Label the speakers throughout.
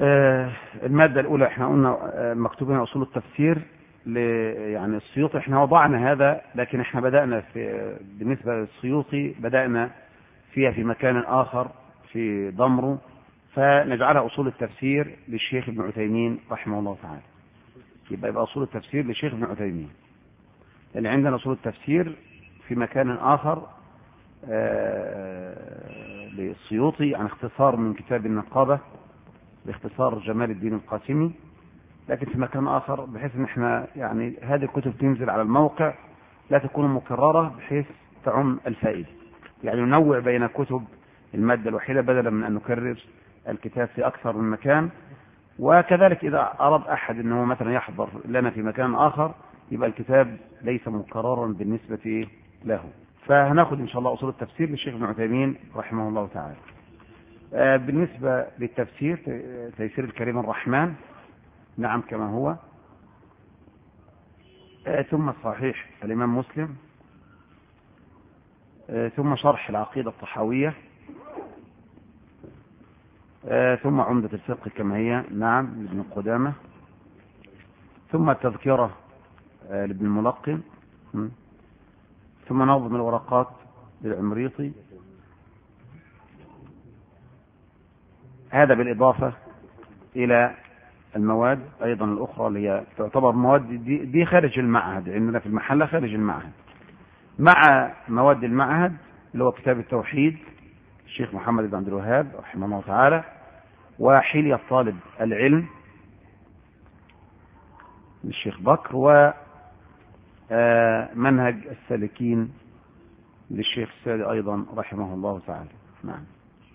Speaker 1: المادة الأولى احنا قلنا مكتوبين أصول التفسير يعني السيوطي، احنا وضعنا هذا، لكن احنا بدأنا بالنسبة للسيوطي بدأنا فيها في مكان آخر في ضمره، فنجعلها أصول التفسير للشيخ ابن عثيمين رحمه الله تعالى. يبقى أصول التفسير للشيخ ابن عثيمين، لأن عندنا أصول التفسير في مكان آخر للسيوطي عن اختصار من كتاب النقابة باختصار جمال الدين القاسمي، لكن في مكان آخر بحيث ان احنا يعني هذه الكتب تنزل على الموقع لا تكون مكررة بحيث تعم الفائدة، يعني ننوع بين كتب المادة الوحيدة بدلا من أن نكرر الكتاب في أكثر من مكان. وكذلك إذا أراد أحد أنه مثلا يحضر لنا في مكان آخر يبقى الكتاب ليس مكررا بالنسبة له. فهناخد إن شاء الله أصول التفسير للشيخ ابن عثيمين رحمه الله تعالى. بالنسبة للتفسير تيسير الكريم الرحمن، نعم كما هو، ثم صحيح الإمام مسلم، ثم شرح العقيدة الطحاوية، ثم عمدة الفقه كما هي، نعم لابن قدامة، ثم التذكرة لابن الملقن، ثم نظم الورقات للعمريطي. هذا بالإضافة إلى المواد أيضا الأخرى اللي هي تعتبر مواد دي خارج المعهد، عندنا في المحلة خارج المعهد، مع مواد المعهد اللي هو كتاب التوحيد الشيخ محمد بن عبد الوهاب رحمه الله تعالى، وحلية طالب العلم للشيخ بكر، ومنهج السالكين للشيخ السادي أيضا رحمه الله تعالى. نعم،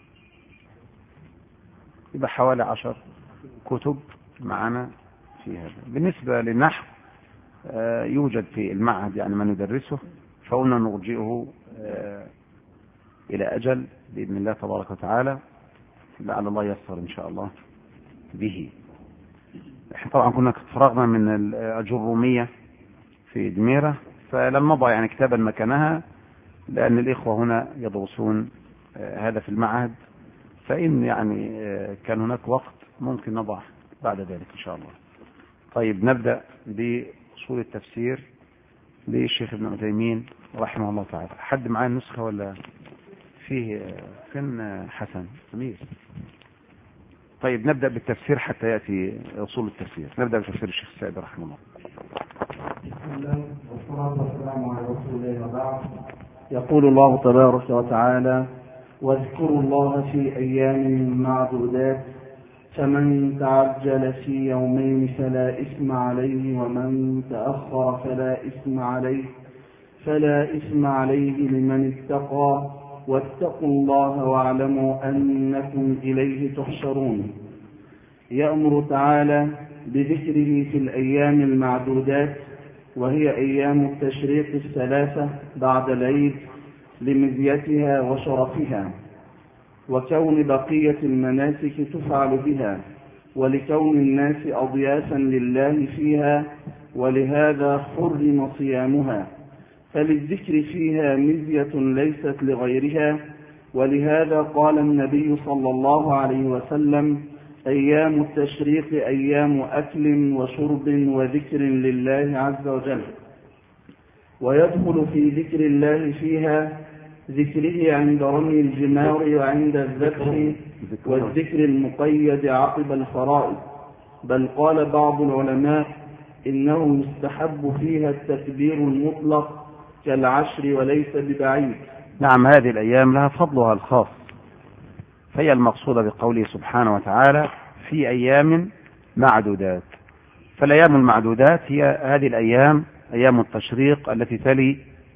Speaker 1: يبقى حوالي 10 كتب معنا في هذا. بالنسبة للنحو يوجد في المعهد يعني من يدرسه، فقلنا نرجئه إلى أجل بإذن الله تبارك وتعالى، لعل الله ييسر إن شاء الله به. احنا طبعا كنا فرغنا من الجرومية في دميرة، فلم نضع يعني كتابا مكانها، لأن الإخوة هنا يدرسون هذا في المعهد، فإن يعني كان هناك وقت ممكن نضع بعد ذلك إن شاء الله. طيب نبدأ بأصول التفسير للشيخ ابن عثيمين رحمه الله تعالى. حد معاه النسخة ولا فيه فين؟ حسن أمير. طيب نبدأ بالتفسير حتى يأتي أصول التفسير. نبدأ بتفسير الشيخ السعدي رحمه الله.
Speaker 2: بسم الله والصلاة والسلام على رسول الله وبعد. يقول الله تبارك وتعالى: واذكروا الله في أيام معدودات، فمن تعجل في يومين فلا إثم عليه، ومن تأخر فلا إثم عليه لمن اتقى، واتقوا الله واعلموا أنكم إليه تحشرون. يأمر تعالى بذكره في الأيام المعدودات، وهي أيام التشريق الثلاثة بعد العيد لمزيتها وشرفها، وكون بقية المناسك تفعل بها، ولكون الناس أضيافا لله فيها، ولهذا حرم صيامها، فللذكر فيها مزية ليست لغيرها. ولهذا قال النبي صلى الله عليه وسلم: أيام التشريق أيام أكل وشرب وذكر لله عز وجل. ويدخل في ذكر الله فيها ذكره عند رمي الجمار وعند الذبح، والذكر المقيد عقب الفرائض. بل قال بعض العلماء إنه يستحب فيها التكبير المطلق كالعشر وليس ببعيد.
Speaker 1: نعم، هذه الأيام لها فضلها الخاص، فهي المقصودة بقوله سبحانه وتعالى في أيام معدودات. فالأيام المعدودات هي هذه الأيام، أيام التشريق التي تلي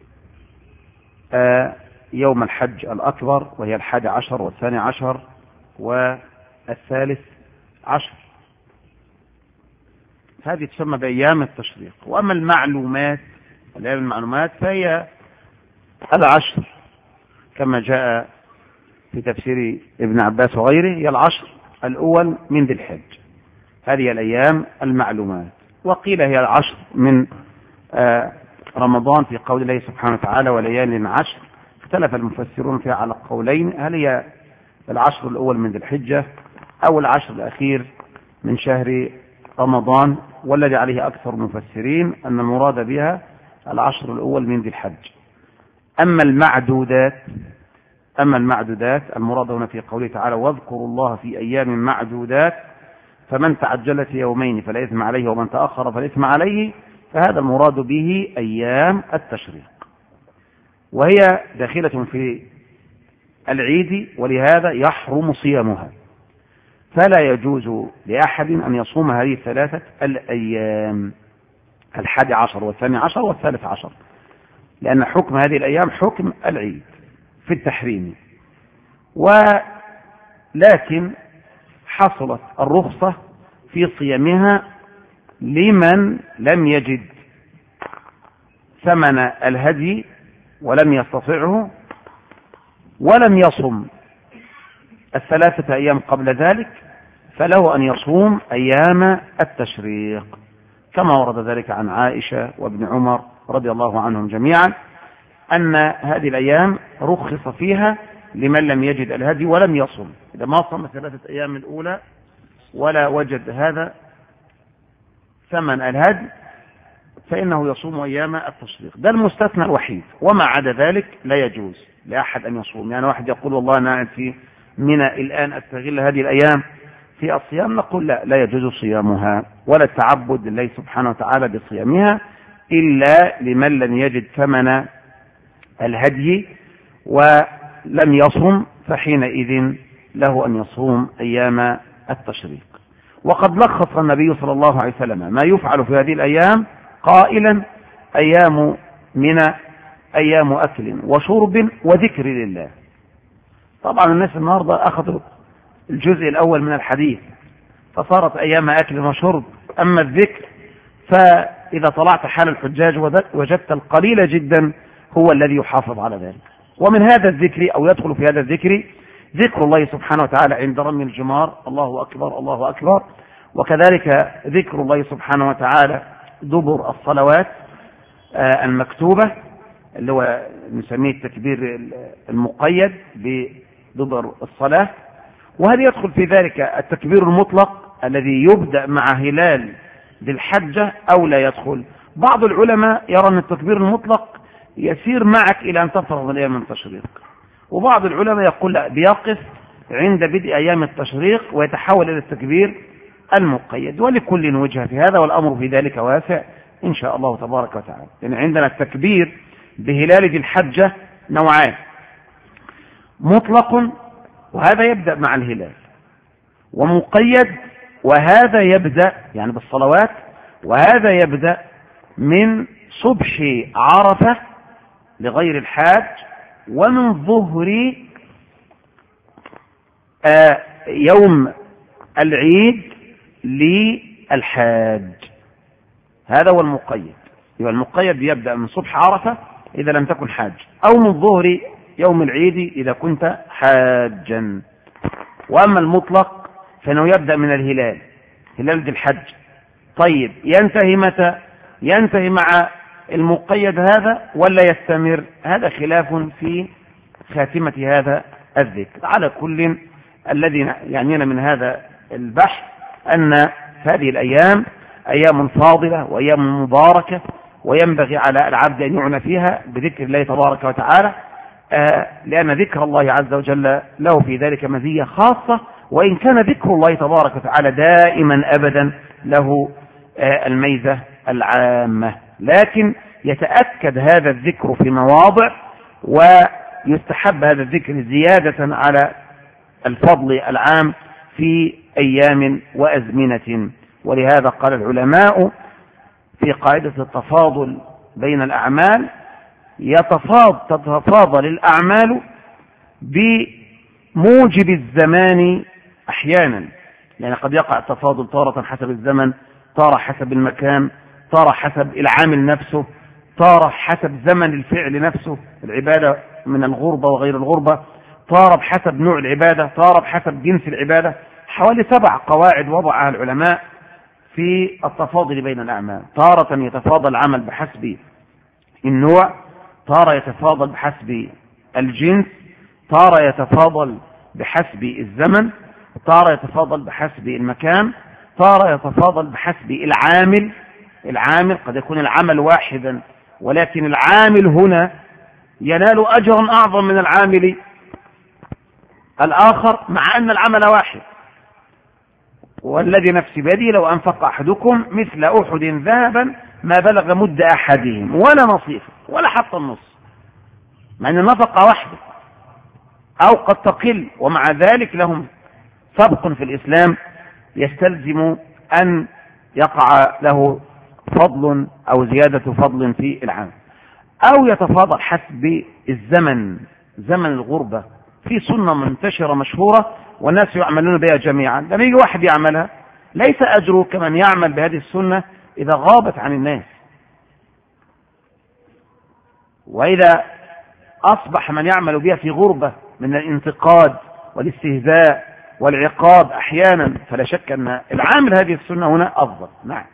Speaker 1: يوم الحج الأكبر، وهي 11 و12 و13، هذه تسمى بأيام التشريق. وأما المعلومات، الأيام المعلومات فهي 10 كما جاء في تفسير ابن عباس وغيره، هي 10 الأول من ذي الحج، هذه الأيام المعلومات. وقيل هي 10 من رمضان في قول الله سبحانه وتعالى وليال 10. اختلف المفسرون فيها على قولين: هل هي 10 الأول من ذي الحجة أو 10 الأخير من شهر رمضان، والذي عليه أكثر المفسرين أن المراد بها العشر الأول من ذي الحج. أما المعدودات المراد هنا في قوله تعالى واذكروا الله في أيام معدودات فمن تعجل في يومين فلا إثم عليه ومن تأخر فلا إثم عليه، فهذا المراد به أيام التشريق، وهي داخلة في العيد، ولهذا يحرم صيامها، فلا يجوز لأحد أن يصوم هذه الثلاثة الأيام 11 والثاني عشر والثالث عشر، لأن حكم هذه الأيام حكم العيد في التحريم. ولكن حصلت الرخصة في صيامها لمن لم يجد ثمن الهدي ولم يستطعه ولم يصم الثلاثة أيام قبل ذلك، فله أن يصوم أيام التشريق، كما ورد ذلك عن عائشة وابن عمر رضي الله عنهم جميعا أن هذه الأيام رخص فيها لمن لم يجد الهدي ولم يصم. إذا ما صم 3 أيام الأولى ولا وجد هذا ثمن الهدي فإنه يصوم أيام التشريق، ده المستثنى الوحيد، وما عدا ذلك لا يجوز لأحد أن يصوم. يعني واحد يقول والله أنا قاعد في منى الآن أستغل هذه الأيام في الصيام، نقول لا يجوز صيامها ولا التعبد لله سبحانه وتعالى بصيامها إلا لمن لم يجد ثمن الهدي ولم يصم، فحينئذ له أن يصوم أيام التشريق. وقد لخص النبي صلى الله عليه وسلم ما يفعل في هذه الأيام قائلا أيام منى أيام أكل وشرب وذكر لله. طبعا الناس النهاردة أخذوا الجزء الأول من الحديث فصارت أيام أكل وشرب، أما الذكر فإذا طلعت حال الحجاج وجدت القليل جدا هو الذي يحافظ على ذلك. ومن هذا الذكر أو يدخل في هذا الذكر ذكر الله سبحانه وتعالى عند رمي الجمار، الله أكبر الله أكبر، وكذلك ذكر الله سبحانه وتعالى دبر الصلوات المكتوبة اللي هو نسميه التكبير المقيد بدبر الصلاة، وهل يدخل في ذلك التكبير المطلق الذي يبدأ مع هلال ذي الحجة أو لا يدخل؟ بعض العلماء يرى أن التكبير المطلق يسير معك إلى أن تفرغ من أيام التشريق، وبعض العلماء يقول لا، بيقف عند بدء أيام التشريق ويتحول إلى التكبير المقيد، ولكل وجهة في هذا، والأمر في ذلك واسع إن شاء الله تبارك وتعالى. يعني عندنا التكبير بهلال ذي الحجة نوعان، مطلق وهذا يبدأ مع الهلال، ومقيد وهذا يبدأ يعني بالصلوات، وهذا يبدأ من صبح عرفة لغير الحاج ومن ظهر يوم العيد للحاج، هذا هو المقيد. يبقى المقيد يبدأ من صبح عرفة إذا لم تكن حاج، أو من ظهر يوم العيد إذا كنت حاجا. وأما المطلق فإنه يبدأ من الهلال، هلال ذي الحج. طيب ينتهي متى؟ ينتهي مع المقيد هذا ولا يستمر؟ هذا خلاف في خاتمة هذا الذكر. على كل الذي يعنينا من هذا البحث أن هذه الأيام أيام فاضلة وأيام مباركة، وينبغي على العبد أن يعنى فيها بذكر الله تبارك وتعالى، لأن ذكر الله عز وجل له في ذلك مزية خاصة، وإن كان ذكر الله تبارك وتعالى دائما أبدا له الميزة العامة، لكن يتأكد هذا الذكر في مواضع، ويستحب هذا الذكر زيادة على الفضل العام في أيام وأزمنة. ولهذا قال العلماء في قاعدة التفاضل بين الأعمال تتفاضل الأعمال بموجب الزمان أحيانا، يعني قد يقع التفاضل تارة حسب الزمن، تارة حسب المكان، تارة حسب العامل نفسه، تارة حسب زمن الفعل نفسه، العبادة من الغربة وغير الغربة، تارة بحسب نوع العبادة، تارة بحسب جنس العبادة. حوالي 7 قواعد وضعها العلماء في التفاضل بين الأعمال. تارة يتفاضل العمل بحسب النوع، تارة يتفاضل بحسب الجنس، تارة يتفاضل بحسب الزمن، تارة يتفاضل بحسب المكان، صار يتفاضل بحسب العامل قد يكون العمل واحدا، ولكن العامل هنا ينال أجرا أعظم من العامل الآخر مع أن العمل واحد. والذي نفسي بيده لو أنفق أحدكم مثل أحد ذهبا ما بلغ مد أحدهم ولا نصيف ولا حتى النص، مع أن النفقة واحدة أو قد تقل، ومع ذلك لهم سبق في الإسلام يستلزم أن يقع له فضل أو زيادة فضل في العام، أو يتفاضل حسب الزمن، زمن الغربة. في سنة منتشرة مشهورة والناس يعملون بها جميعا، لما يجي واحد يعملها ليس أجره كمن يعمل بهذه السنة إذا غابت عن الناس. وإذا أصبح من يعمل بها في غربة من الانتقاد والاستهزاء والعقاب أحيانا، فلا شك أن العامل هذه السنة هنا أفضل. نعم.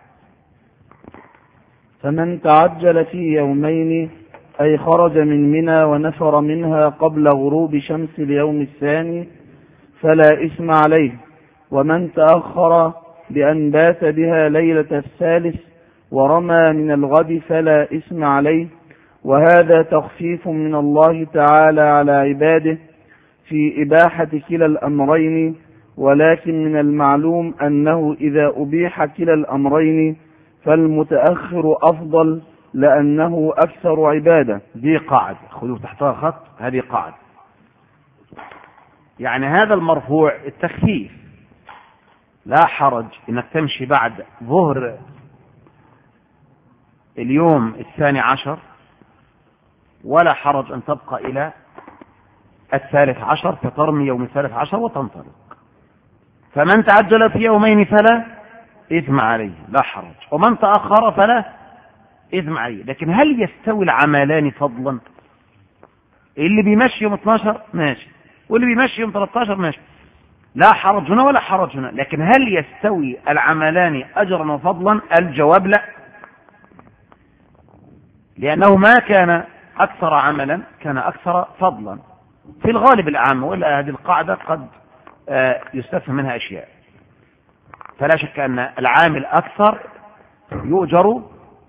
Speaker 2: فمن تعجل في يومين أي خرج من منى ونفر منها قبل غروب شمس اليوم الثاني فلا إثم عليه، ومن تأخر بأن بات بها ليلة الثالث ورمى من الغد فلا إثم عليه. وهذا تخفيف من الله تعالى على عباده في إباحة كلا الأمرين، ولكن من المعلوم أنه إذا أبيح كلا الأمرين فالمتأخر أفضل لأنه أكثر عبادة.
Speaker 1: دي قاعدة خذوا تحتها خط، هذه قاعدة. يعني هذا المرفوع التخفيف، لا حرج انك تمشي بعد ظهر اليوم 12 ولا حرج ان تبقى الى 13 فترمي يوم 13 وتنطلق. فمن تعجل في يومين فلا إثم عليه، لا حرج، ومن تأخر فلا إثم عليه. لكن هل يستوي العملان فضلا؟ اللي بيمشي يوم 12 ماشي، واللي بيمشي يوم 13 ماشي، لا حرج هنا ولا حرج هنا. لكن هل يستوي العملان أجرا وفضلا؟ الجواب لا، لأنه ما كان أكثر عملا كان أكثر فضلا في الغالب العام، وإلا هذه القاعدة قد يستفهم منها أشياء. فلا شك أن العامل أكثر يؤجر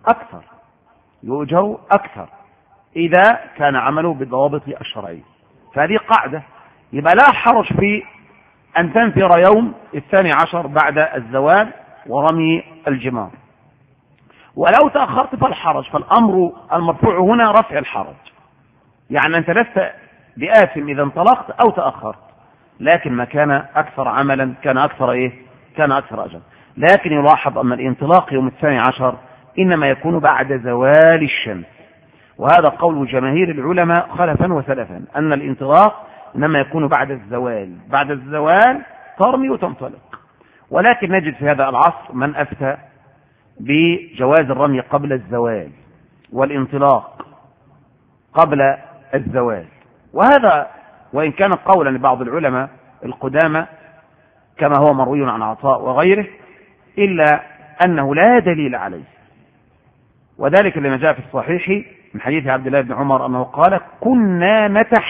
Speaker 1: أكثر إذا كان عمله بالضوابط الشرعية. فهذه قاعدة، يبقى لا حرج في أن تنفر يوم 12 بعد الزوال ورمي الجمار. ولو تأخرت فالحرج، فالأمر المرفوع هنا رفع الحرج، يعني أنت لست بآثم إذا انطلقت أو تأخرت، لكن ما كان أكثر عملا كان أكثر كان أكثر أجر. لكن يلاحظ أن الانطلاق يوم 12 إنما يكون بعد زوال الشمس، وهذا قول جماهير العلماء خلفا وسلفا أن الانطلاق إنما يكون بعد الزوال ترمي وتنطلق. ولكن نجد في هذا العصر من أفتى بجواز الرمي قبل الزوال والانطلاق قبل الزوال، وهذا وإن كان قولا لبعض العلماء القدامى كما هو مروي عن عطاء وغيره، إلا أنه لا دليل عليه. وذلك لما جاء في الصحيح من حديث عبد الله بن عمر أنه قال: كنا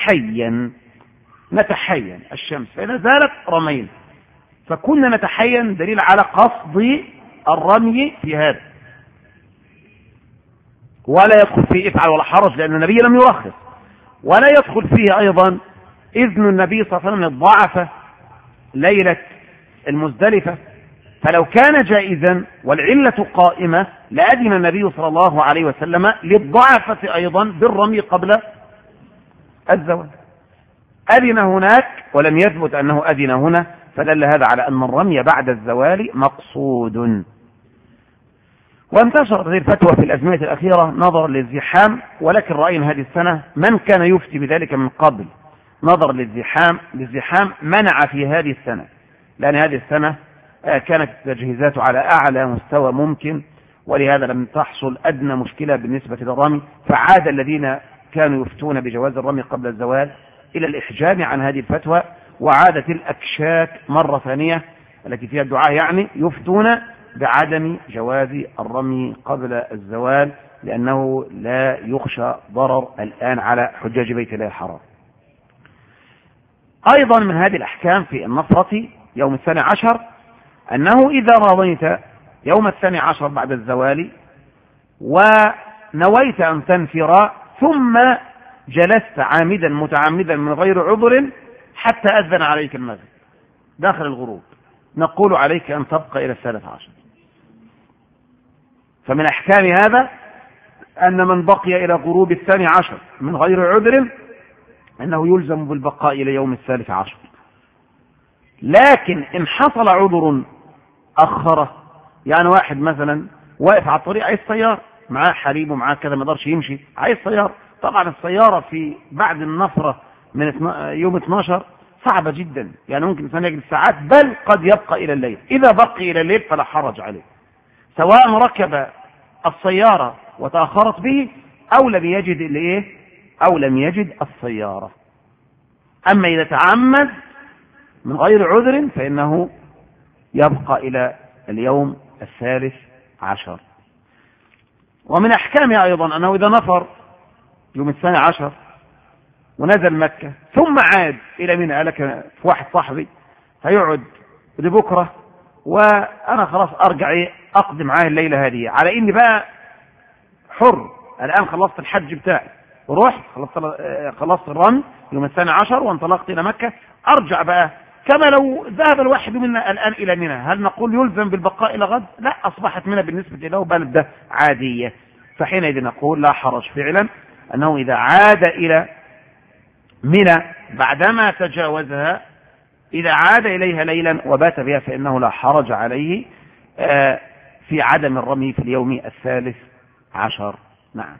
Speaker 1: نتحين الشمس فإذا زالت رمينا. فكنا نتحين دليل على قصد الرمي في هذا، ولا يدخل فيه افعل ولا حرج لأن النبي لم يرخص، ولا يدخل فيه أيضا إذن النبي صلى الله عليه وسلم للضعفة ليلة المزدلفة. فلو كان جائزا والعلة قائمة لأذن النبي صلى الله عليه وسلم للضعفة أيضا بالرمي قبل الزوال. أذن هناك ولم يثبت أنه أذن هنا، فدل هذا على أن الرمي بعد الزوال مقصود. وانتشرت هذه الفتوى في الأزمنة الأخيرة نظرا للزحام، ولكن رأينا هذه السنة من كان يفتي بذلك من قبل نظرا للزحام منع في هذه السنة، لأن هذه السنة كانت التجهيزات على أعلى مستوى ممكن، ولهذا لم تحصل أدنى مشكلة بالنسبة للرمي. فعاد الذين كانوا يفتون بجواز الرمي قبل الزوال إلى الإحجام عن هذه الفتوى، وعادت الأكشاك مرة ثانية التي فيها الدعاء يعني يفتون بعدم جواز الرمي قبل الزوال، لأنه لا يخشى ضرر الآن على حجاج بيت الله الحرام. أيضا من هذه الأحكام في النصرة يوم 12 أنه إذا رضيت يوم 12 بعد الزوال ونويت أن تنفر ثم جلست عامدا متعمدا من غير عذر حتى أذن عليك المغرب داخل الغروب، نقول عليك أن تبقى إلى 13. فمن أحكام هذا أن من بقي إلى غروب 12 من غير عذر أنه يلزم بالبقاء إلى يوم 13. لكن إن حصل عذر أخره، يعني واحد مثلا واقف على الطريق عايز سيارة، معاه حريم ومعاه كذا ما يقدرش يمشي، عايز سيارة. طبعا السيارة في بعد النفرة من يوم 12 صعبة جدا، يعني ممكن الإنسان يجلس ساعات بل قد يبقى إلى الليل. إذا بقي إلى الليل فلا حرج عليه، سواء ركب السيارة وتأخرت به أو لم يجد الإيه أو لم يجد السيارة. أما إذا تعمد من غير عذر فإنه يبقى إلى اليوم 13. ومن أحكامه أيضا أنه إذا نفر يوم 12 ونزل مكة ثم عاد إلى منى، لك في واحد صاحبي هيقعد لبكرة وأنا خلاص أرجع أقضي معاه الليلة هذه، على إني بقى حر الآن، خلصت الحج بتاعي ورحت خلصت الرمي يوم 12 وانطلقت إلى مكة، أرجع بقى كما لو ذهب الواحد منا الآن إلى منى. هل نقول يلزم بالبقاء إلى غد؟ لا، أصبحت منى بالنسبة له بلدة عادية، فحينئذ نقول لا حرج فعلا أنه إذا عاد إلى منى بعدما تجاوزها، إذا عاد إليها ليلا وبات بها فإنه لا حرج عليه في عدم الرمي في اليوم 13. نعم.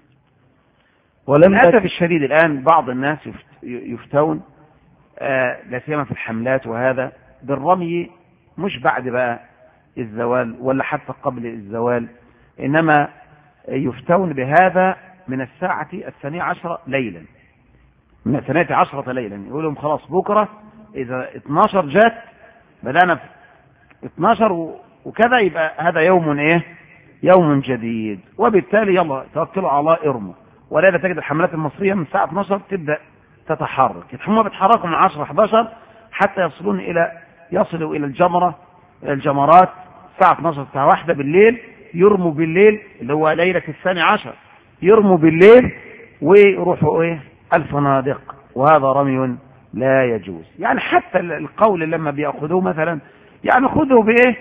Speaker 1: وللأسف الشديد الآن بعض الناس يفتون لا سيما في الحملات وهذا بالرمي مش بعد بقى الزوال ولا حتى قبل الزوال، إنما يفتون بهذا من الساعة 12 ليلا، من 12 ليلا، يقولهم خلاص بكرة إذا 12 جات بدأنا في 12 وكذا يبقى هذا يوم إيه؟ يوم جديد، وبالتالي يلا توكلوا على الله ارموا. ولا تجد الحملات المصرية من الساعة 12 تبدأ تتحرك، هم بيتحركوا من 10 11 حتى يصلوا إلى الجمرات الساعة 12 الساعة 1 بالليل، يرموا بالليل اللي هو ليلة 12 يرموا بالليل ويروحوا إيه؟ الفنادق، وهذا رمي لا يجوز. يعني حتى القول لما بيأخذوه مثلا يعني خذوا بإيه؟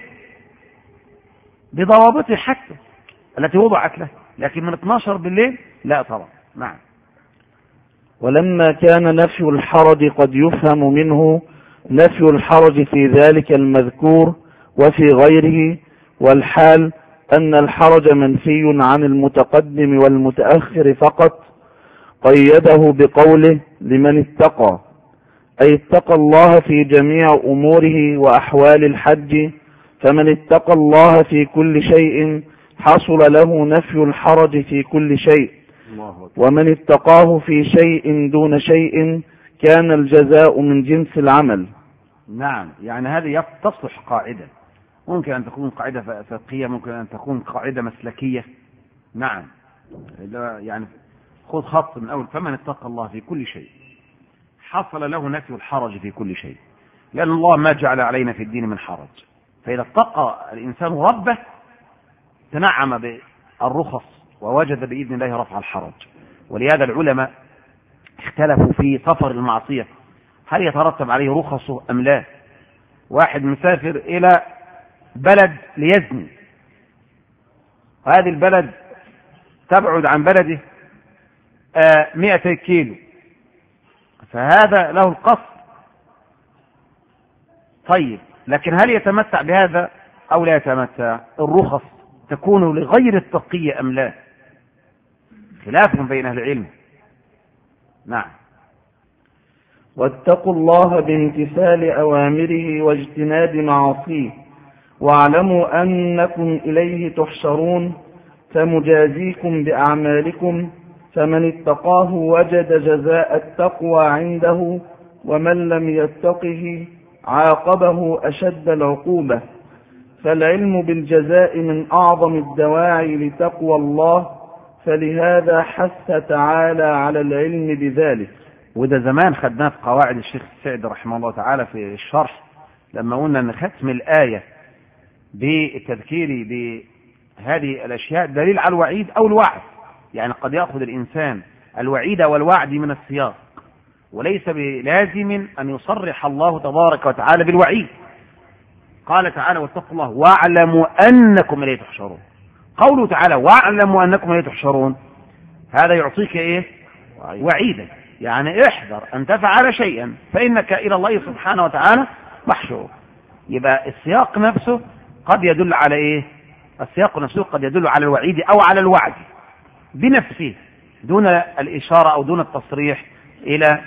Speaker 1: بضوابطه حتى التي وضعت له، لكن من 12 بالليل لا طبعا. نعم.
Speaker 2: ولما كان نفي الحرج قد يفهم منه نفي الحرج في ذلك المذكور وفي غيره، والحال أن الحرج منفي عن المتقدم والمتأخر فقط، قيده بقوله لمن اتقى، أي اتقى الله في جميع أموره وأحوال الحج، فمن اتقى الله في كل شيء حصل له نفي الحرج في كل شيء، ومن اتقاه في شيء دون شيء كان الجزاء من جنس العمل.
Speaker 1: نعم، يعني هذه تصلح قاعدة، ممكن أن تكون قاعدة فقهية، ممكن أن تكون قاعدة مسلكية. نعم، يعني خذ خط من أول، فمن اتقى الله في كل شيء حصل له نفي الحرج في كل شيء، لأن الله ما جعل علينا في الدين من حرج. فإذا اتقى الإنسان ربه تنعم بالرخص ووجد بإذن الله رفع الحرج. ولهذا العلماء اختلفوا في سفر المعصية، هل يترتب عليه رخصه أم لا؟ واحد مسافر إلى بلد ليزني، وهذه البلد تبعد عن بلده 200 كيلو، فهذا له القصر. طيب، لكن هل يتمتع بهذا أو لا يتمتع؟ الرخص تكون لغير التقي أم لا؟ خلاف بين أهل العلم. نعم.
Speaker 2: واتقوا الله بامتثال أوامره واجتناب معاصيه، واعلموا أنكم إليه تحشرون، فمجازيكم بأعمالكم، فمن اتقاه وجد جزاء التقوى عنده، ومن لم يتقه عاقبه أشد العقوبة. فالعلم بالجزاء من أعظم الدواعي لتقوى الله، فلهذا حث تعالى على العلم بذلك.
Speaker 1: وده زمان خدناه في قواعد الشيخ السعدي رحمه الله تعالى في الشرح، لما قلنا أن ختم الآية بالتذكير بهذه الأشياء دليل على الوعيد أو الوعد. يعني قد يأخذ الإنسان الوعيد والوعد من السياق، وليس بلازم أن يصرح الله تبارك وتعالى بالوعيد. قال تعالى واتقوا الله واعلموا أنكم إليه تحشرون. قوله تعالى واعلموا أنكم إليه تحشرون هذا يعطيك إيه؟ وعيدا، يعني احذر أن تفعل شيئا فإنك إلى الله سبحانه وتعالى محشور. يبقى السياق نفسه قد يدل على إيه؟ السياق نفسه قد يدل على الوعيد أو على الوعد بنفسه دون الإشارة أو دون التصريح إلى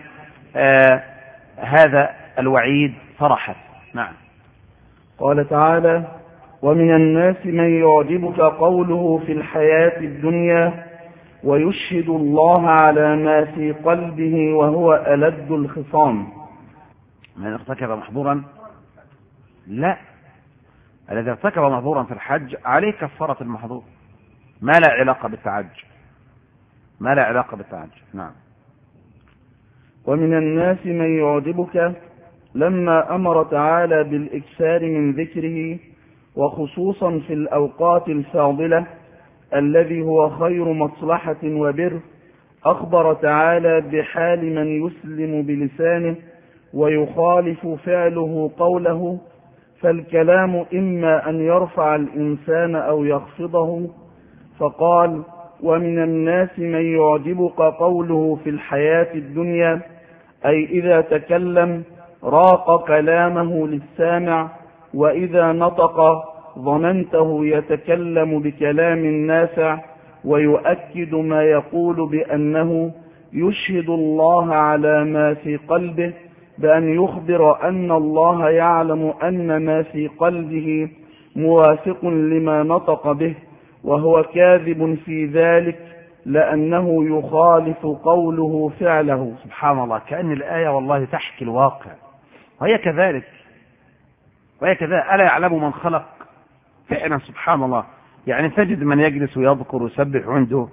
Speaker 1: هذا الوعيد صراحة. نعم.
Speaker 2: قال تعالى ومن الناس من يعجبك قوله في الحياة الدنيا ويشهد الله على ما في قلبه وهو ألد الخصام.
Speaker 1: من ارتكب محظورا؟ لا، الذي ارتكب محظورا في الحج عليه كفارة المحظور، ما لا علاقة بالتعجل، ما لا علاقة بالتعجل. نعم.
Speaker 2: ومن الناس من يعجبك لما أمر تعالى بالإكثار من ذكره وخصوصا في الأوقات الفاضلة الذي هو خير مصلحة وبر، أخبر تعالى بحال من يسلم بلسانه ويخالف فعله قوله، فالكلام إما أن يرفع الإنسان أو يخفضه، فقال ومن الناس من يعجبك قوله في الحياة الدنيا، أي إذا تكلم راق كلامه للسامع، وإذا نطق ظننته يتكلم بكلام نافع، ويؤكد ما يقول بأنه يشهد الله على ما في قلبه، بأن يخبر أن الله يعلم أن ما في قلبه موافق لما نطق به، وهو كاذب في ذلك لأنه يخالف قوله فعله.
Speaker 1: سبحان الله، كأن الآية والله تحكي الواقع، وهي كذلك وهي كذلك. ألا يعلم من خلق؟ فعلا سبحان الله. يعني تجد من يجلس ويذكر ويسبح عنده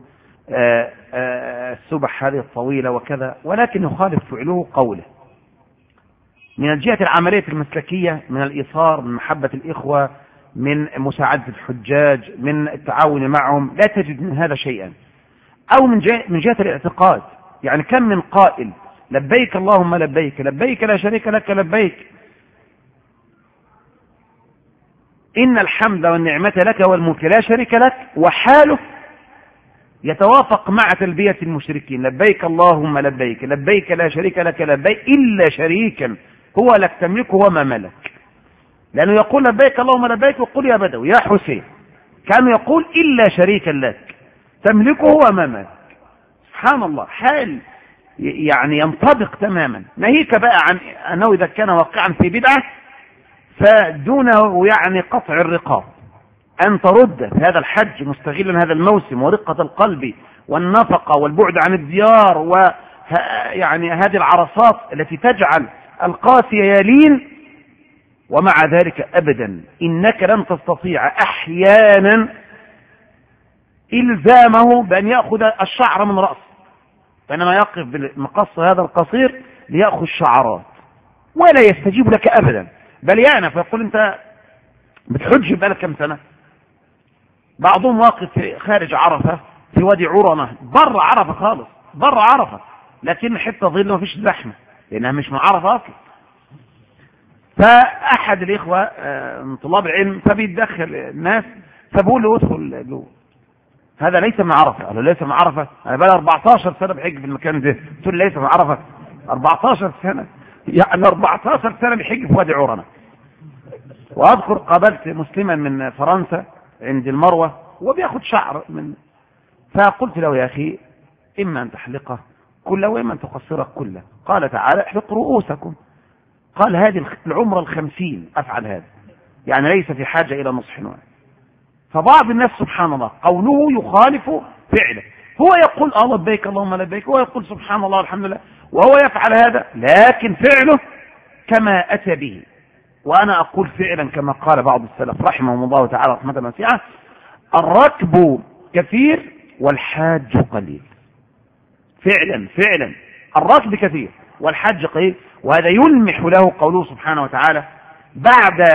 Speaker 1: السبح هذه الطويلة وكذا، ولكن يخالف فعله قوله. من الجهة العملية المسلكية، من الإيثار، من محبة الإخوة، من مساعدة الحجاج، من التعاون معهم، لا تجد من هذا شيئا. أو من جهة الاعتقاد، يعني كم من قائل لبيك اللهم لبيك، لبيك لا شريك لك لبيك، إن الحمد والنعمة لك والملك لا شريك لك، وحاله يتوافق مع تلبية المشركين، لبيك اللهم لبيك، لبيك لا شريك لك لبيك إلا شريكا هو لك تملكه وما ملك. لأنه يقول لبيك اللهم لبيك، وقل يا بدوي يا حسين، كانوا يقول إلا شريكا لك تملكه وما ملك. سبحان الله، حال يعني ينطبق تماما. ناهيك بقى عن أنه إذا كان واقعا في بدعة فدونه يعني قطع الرقاب، أن ترد في هذا الحج مستغلا هذا الموسم ورقة القلب والنفقة والبعد عن الديار ويعني هذه العرصات التي تجعل القاسي يلين، ومع ذلك أبدا إنك لن تستطيع أحيانا إلزامه بأن يأخذ الشعر من رأسه، فإنما يقف بالمقص هذا القصير ليأخذ شعرات ولا يستجيب لك أبدا، بل يعني فيقول أنت بتحج بقالك كم سنة؟ بعضهم واقف خارج عرفة في وادي عرنة، بر عرفة خالص، بر عرفة، لكن حتى ظل ما فيش زحمة لأنها مش مع عرفة أصلا. فأحد الإخوة من طلاب العلم فبيتدخل الناس، فبقول له ادخل جوه، هذا ليس من عرفة. قال له ليس من عرفة؟ أنا بقى 14 سنة بحج في المكان ده. قلت له ليس من عرفة؟ 14 سنة، يعني 14 سنة بحج في وادي عرنة. وأذكر قابلت مسلما من فرنسا عند المروة وبياخد شعر من، فقلت له يا أخي إما أن تحلقه كله وإما أن تقصره كله. قال تعالى احلقوا رؤوسكم. قال هذه العمر 50 أفعل هذا، يعني ليس في حاجة إلى نصح واحد. فبعض الناس سبحان الله قوله يخالف فعله، هو يقول الله لبيك اللهم لبيك، وهو يقول سبحان الله الحمد لله، وهو يفعل هذا، لكن فعله كما أتى به. وأنا أقول فعلا كما قال بعض السلف رحمهم الله تعالى رحمة واسعة: الركب كثير والحاج قليل. فعلا فعلا الركب كثير والحاج قليل. وهذا يلمح له قوله سبحانه وتعالى بعد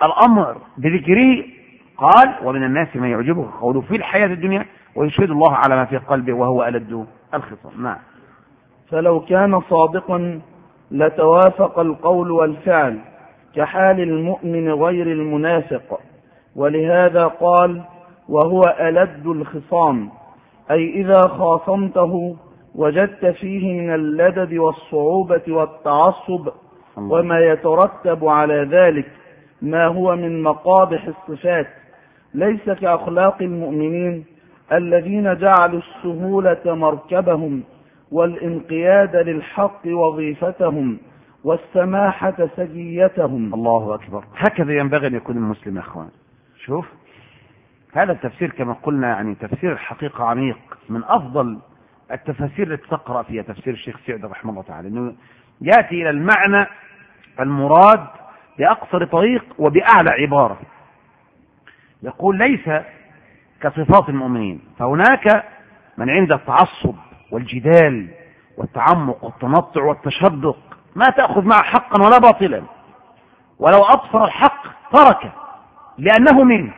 Speaker 1: الأمر بذكره قال ومن الناس من يعجبه قوله في الحياة الدنيا ويشهد الله على ما في قلبه وهو ألد الخصام. نعم.
Speaker 2: فلو كان صادقا لتوافق القول والفعل كحال المؤمن غير المنافق، ولهذا قال وهو ألد الخصام، أي إذا خاصمته وجدت فيه من اللدد والصعوبة والتعصب وما يترتب على ذلك ما هو من مقابح الصفات، ليس كأخلاق المؤمنين الذين جعلوا السهولة مركبهم والانقياد للحق وظيفتهم والسماحة سجيتهم.
Speaker 1: الله أكبر. هكذا ينبغي أن يكون المسلم يا أخوان. شوف هذا التفسير كما قلنا يعني تفسير الحقيقة عميق، من أفضل التفاسير التي تقرأ فيها تفسير الشيخ سعد رحمه الله تعالى، أنه يأتي إلى المعنى المراد بأقصر طريق وبأعلى عبارة. يقول ليس كصفات المؤمنين، فهناك من عند التعصب والجدال والتعمق والتنطع والتشدق ما تأخذ معه حقا ولا باطلا، ولو أبصر الحق تركه لأنه منك،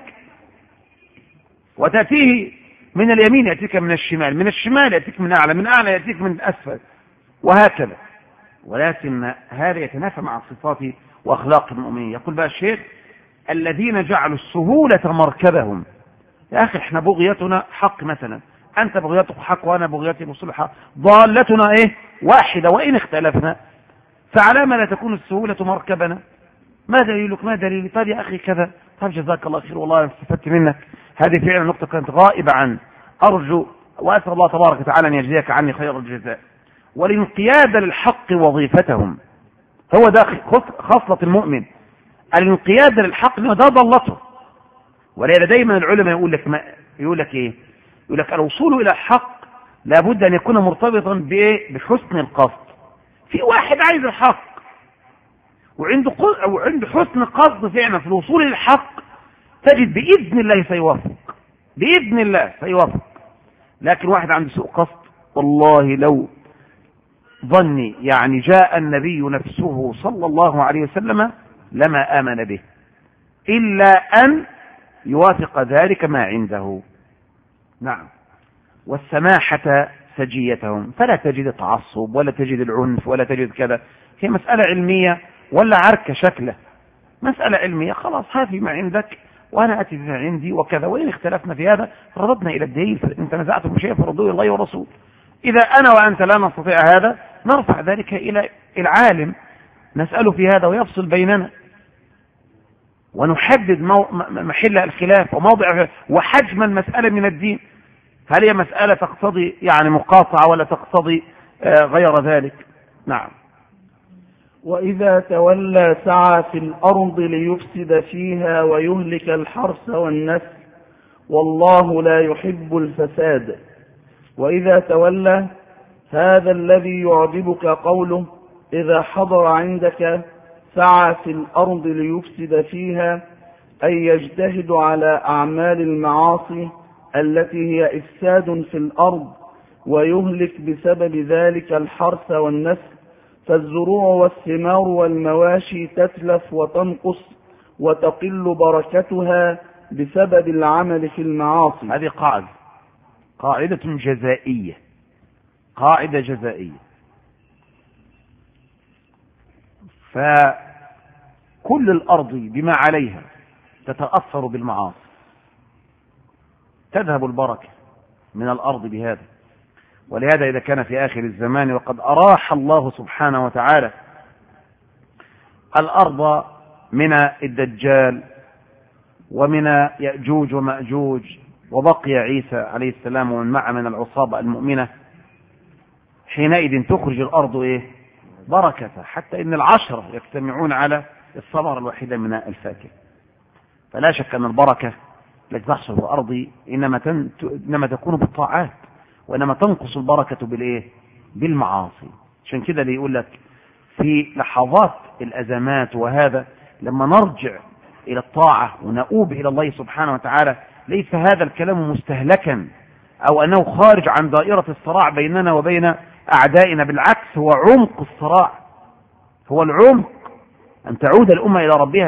Speaker 1: وتأتيه من اليمين يأتيك من الشمال، من الشمال يأتيك من أعلى، من أعلى يأتيك من أسفل، وهكذا. ولكن هذا يتنافى مع صفات وأخلاق المؤمنين. يقول بقى الشيخ الذين جعلوا السهولة مركبهم. يا أخي احنا بغيتنا حق مثلا، أنت بغيتك حق وأنا بغيتي مصلح حق، ضالتنا إيه واحدة وإن اختلفنا، فعلى ما لا تكون السهولة مركبنا؟ ما دليلك؟ ما دليلي؟ طيب يا أخي كذا، طيب جزاك الله خير والله استفدت منك، هذه فعلا نقطة كانت غائبة عن، أرجو وأسأل الله تبارك وتعالى أن يجزيك عني خير الجزاء. والانقياد للحق وظيفتهم، هو ده خصلة المؤمن، الانقياد للحق، ده ضلته. ولذا دايما العلماء يقول لك ايه؟ يقول لك الوصول الى الحق لابد ان يكون مرتبطا بايه؟ بحسن القصد. في واحد عايز الحق وعنده حسن قصد فعلا في الوصول الى الحق، تجد باذن الله سيوافق، باذن الله سيوافق. لكن واحد عنده سوء قصد، والله لو ظني يعني جاء النبي نفسه صلى الله عليه وسلم لما آمن به إلا أن يوافق ذلك ما عنده. نعم. والسماحة سجيتهم، فلا تجد التعصب ولا تجد العنف ولا تجد كذا، هي مسألة علمية ولا عركة شكله، مسألة علمية، خلاص هذه ما عندك وأنا أتي بما عندي وكذا، وإن اختلفنا في هذا رددنا إلى الدليل، إن تنازعتم بشيء فردوه الله والرسول. إذا أنا وأنت لا نستطيع هذا نرفع ذلك إلى العالم نسأله في هذا ويفصل بيننا، ونحدد محل الخلاف وموضع وحجم المسألة من الدين، هل هي مسألة تقتضي يعني مقاطعة ولا تقتضي غير ذلك. نعم.
Speaker 2: وإذا تولى سعى في الأرض ليفسد فيها ويهلك الحرث والنسل والله لا يحب الفساد. وإذا تولى هذا الذي يعجبك قوله إذا حضر عندك سعى في الأرض ليفسد فيها، أي يجتهد على أعمال المعاصي التي هي إفساد في الأرض ويهلك بسبب ذلك الحرث والنسل، فالزروع والثمار والمواشي تتلف وتنقص وتقل بركتها بسبب العمل في المعاصي.
Speaker 1: هذه قاعدة جزائية، قاعدة جزائية. فكل الأرض بما عليها تتأثر بالمعاصي، تذهب البركة من الأرض بهذا. ولهذا إذا كان في آخر الزمان وقد أراح الله سبحانه وتعالى الأرض من الدجال ومن يأجوج ومأجوج، وبقي عيسى عليه السلام ومن معه من العصابة المؤمنة، حينئذ تخرج الأرض إيه؟ بركة، حتى إن العشرة يجتمعون على الثمرة الوحيدة من الفاكهة. فلا شك أن البركة التي تحصل في الأرض إنما تكون بالطاعات، وإنما تنقص البركة بالإيه؟ بالمعاصي. عشان كده اللي يقول لك في لحظات الأزمات وهذا لما نرجع إلى الطاعة ونؤوب إلى الله سبحانه وتعالى، ليس هذا الكلام مستهلكا أو أنه خارج عن دائرة الصراع بيننا وبين أعدائنا، بالعكس هو عمق الصراع، هو العمق أن تعود الأمة إلى ربها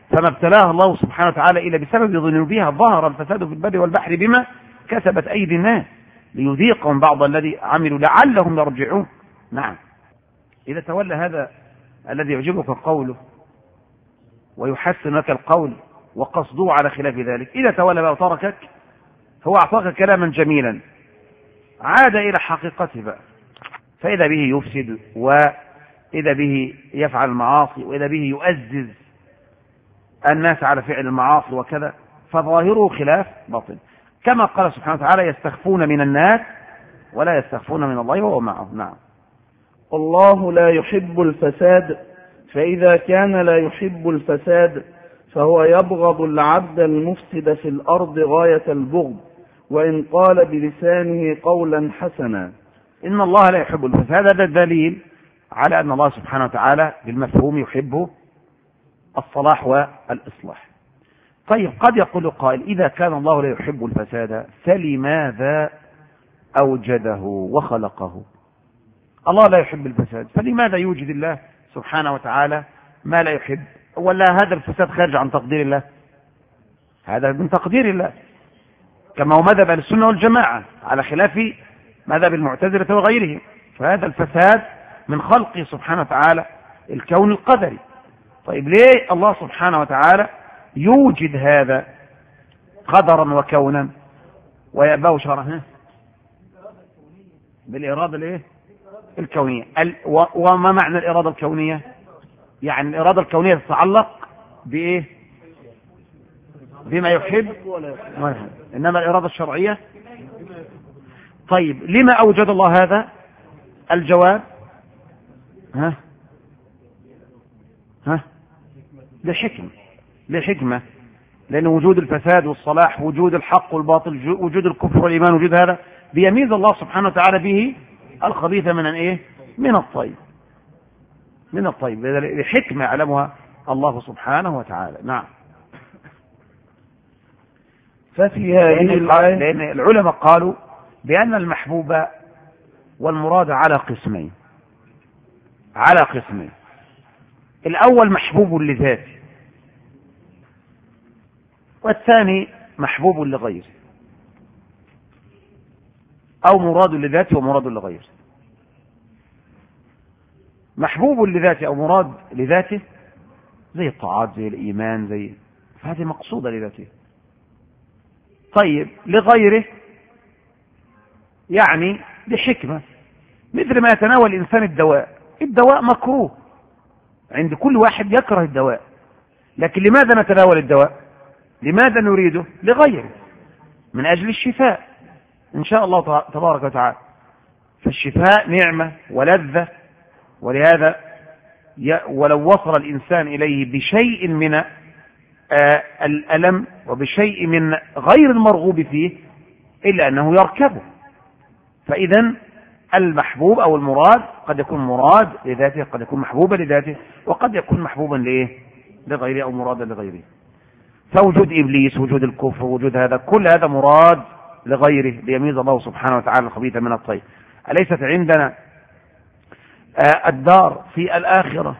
Speaker 1: فما ابتلاها الله سبحانه وتعالى إلا بسبب ذنوبها ظهر الفساد في البر والبحر بما كسبت أيدي الناس ليذيقهم بعض الذي عملوا لعلهم يرجعون. نعم. إذا تولى هذا الذي يعجبك قوله ويحسن لك القول وقصده على خلاف ذلك، إذا تولى بقى وتركك، هو أعطاك كلاما جميلا، عاد إلى حقيقته بقى، فإذا به يفسد، وإذا به يفعل المعاصي، وإذا به يؤزز الناس على فعل المعاصي وكذا، فظاهره خلاف باطن، كما قال سبحانه وتعالى: يستخفون من الناس ولا يستخفون من الله وهو معهم. نعم.
Speaker 2: الله لا يحب الفساد، فإذا كان لا يحب الفساد فهو يبغض العبد المفسد في الأرض غاية البغض، وإن قال بلسانه قولا حسنا.
Speaker 1: إن الله لا يحب الفساد، هذا دليل على أن الله سبحانه وتعالى بالمفهوم يحب الصلاح والإصلاح. طيب، قد يقول قائل: إذا كان الله لا يحب الفساد فلماذا أوجده وخلقه؟ الله لا يحب الفساد، فلماذا يوجد الله سبحانه وتعالى ما لا يحب؟ ولا هذا الفساد خارج عن تقدير الله؟ هذا من تقدير الله، كما هو مذهب أهل السنة والجماعة على خلاف مذهب المعتزلة وغيرهم. فهذا الفساد من خلقه سبحانه وتعالى الكون القدري. طيب، ليه الله سبحانه وتعالى يوجد هذا قدرا وكونا ويأباه شرعا؟ بالإرادة الايه؟ الكونية. وما معنى الإرادة الكونية؟ يعني الإرادة الكونية تتعلق بإيه؟ بما يحب، إنما الإرادة الشرعية. طيب، لما أوجد الله هذا؟ الجواب لحكمة، لأن وجود الفساد والصلاح، وجود الحق والباطل، وجود الكفر والإيمان، وجود هذا بيميز الله سبحانه وتعالى به الخبيث من ايه؟ من الطيب، لحكمة يعلمها الله سبحانه وتعالى. نعم.
Speaker 2: ففي هذه الآية،
Speaker 1: لأن العلماء قالوا بأن المحبوب والمراد على قسمين. الأول محبوب لذاته، والثاني محبوب لغيره، أو مراد لذاته ومراد لغيره. محبوب لذاته أو مراد لذاته زي الطاعات، زي الإيمان، فهذه مقصودة لذاته. طيب، لغيره يعني لحكمة، مثل ما يتناول الإنسان الدواء مكروه عند كل واحد، يكره الدواء، لكن لماذا نتناول الدواء؟ لماذا نريده؟ لغيره، من أجل الشفاء إن شاء الله تبارك وتعالى. فالشفاء نعمة ولذة، ولهذا ولو وصل الإنسان إليه بشيء من الألم وبشيء من غير المرغوب فيه إلا أنه يركبه. فإذا المحبوب أو المراد قد يكون مراد لذاته، قد يكون محبوبا لذاته، وقد يكون محبوبا لغيره أو مرادا لغيره. فوجود إبليس، وجود الكفر، وجود هذا، كل هذا مراد لغيره ليميز الله سبحانه وتعالى الخبيث من الطيب. أليست عندنا الدار في الآخرة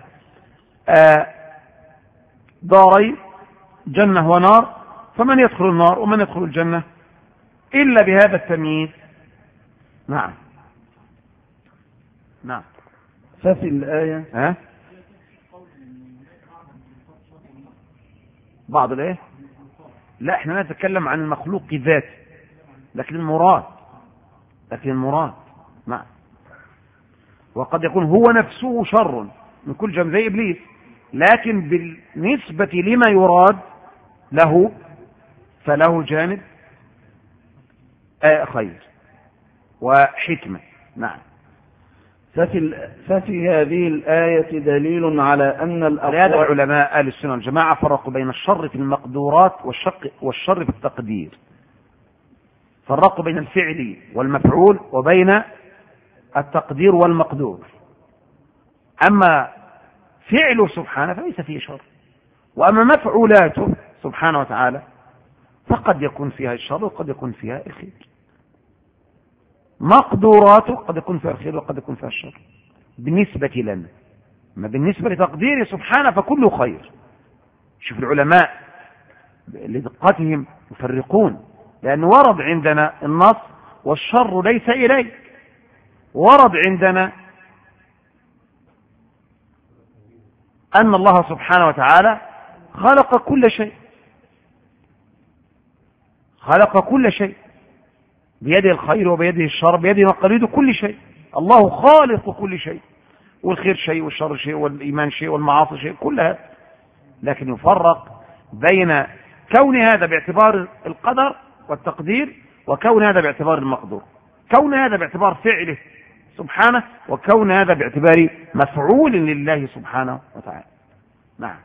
Speaker 1: دارين، جنة ونار، فمن يدخل النار ومن يدخل الجنة إلا بهذا التمييز. نعم.
Speaker 2: ففي الآية
Speaker 1: بعض الايه؟ لا، احنا نتكلم عن المخلوق ذاته، لكن المراد نعم. وقد يكون هو نفسه شر من كل جنب زي إبليس، لكن بالنسبة لما يراد له فله جانب خير وحكمة. نعم.
Speaker 2: ففي هذه الآية دليل على أن
Speaker 1: هذا علماء أهل السنة والجماعة فرقوا بين الشر في المقدورات والشر في التقدير، فرقوا بين الفعل والمفعول وبين التقدير والمقدور. أما فعله سبحانه فليس فيه شر، وأما مفعولاته سبحانه وتعالى فقد يكون فيها الشر وقد يكون فيها الخير. مقدوراته قد يكون فيها الخير وقد يكون فيها الشر بالنسبة لنا، ما بالنسبة لتقديره سبحانه فكله خير. شوف العلماء لدقتهم يفرقون، لأن ورد عندنا النص والشر ليس إليك، ورد عندنا أن الله سبحانه وتعالى خلق كل شيء، خلق كل شيء بيده الخير وبيده الشر، بيده مقاليد كل شيء. الله خالق كل شيء، والخير شيء والشر شيء والإيمان شيء والمعاصي شيء، كل هذا. لكن يفرق بين كون هذا باعتبار القدر والتقدير، وكون هذا باعتبار المقدور، كون هذا باعتبار فعله سبحانه، وكون هذا باعتبار مفعول لله سبحانه وتعالى. نعم.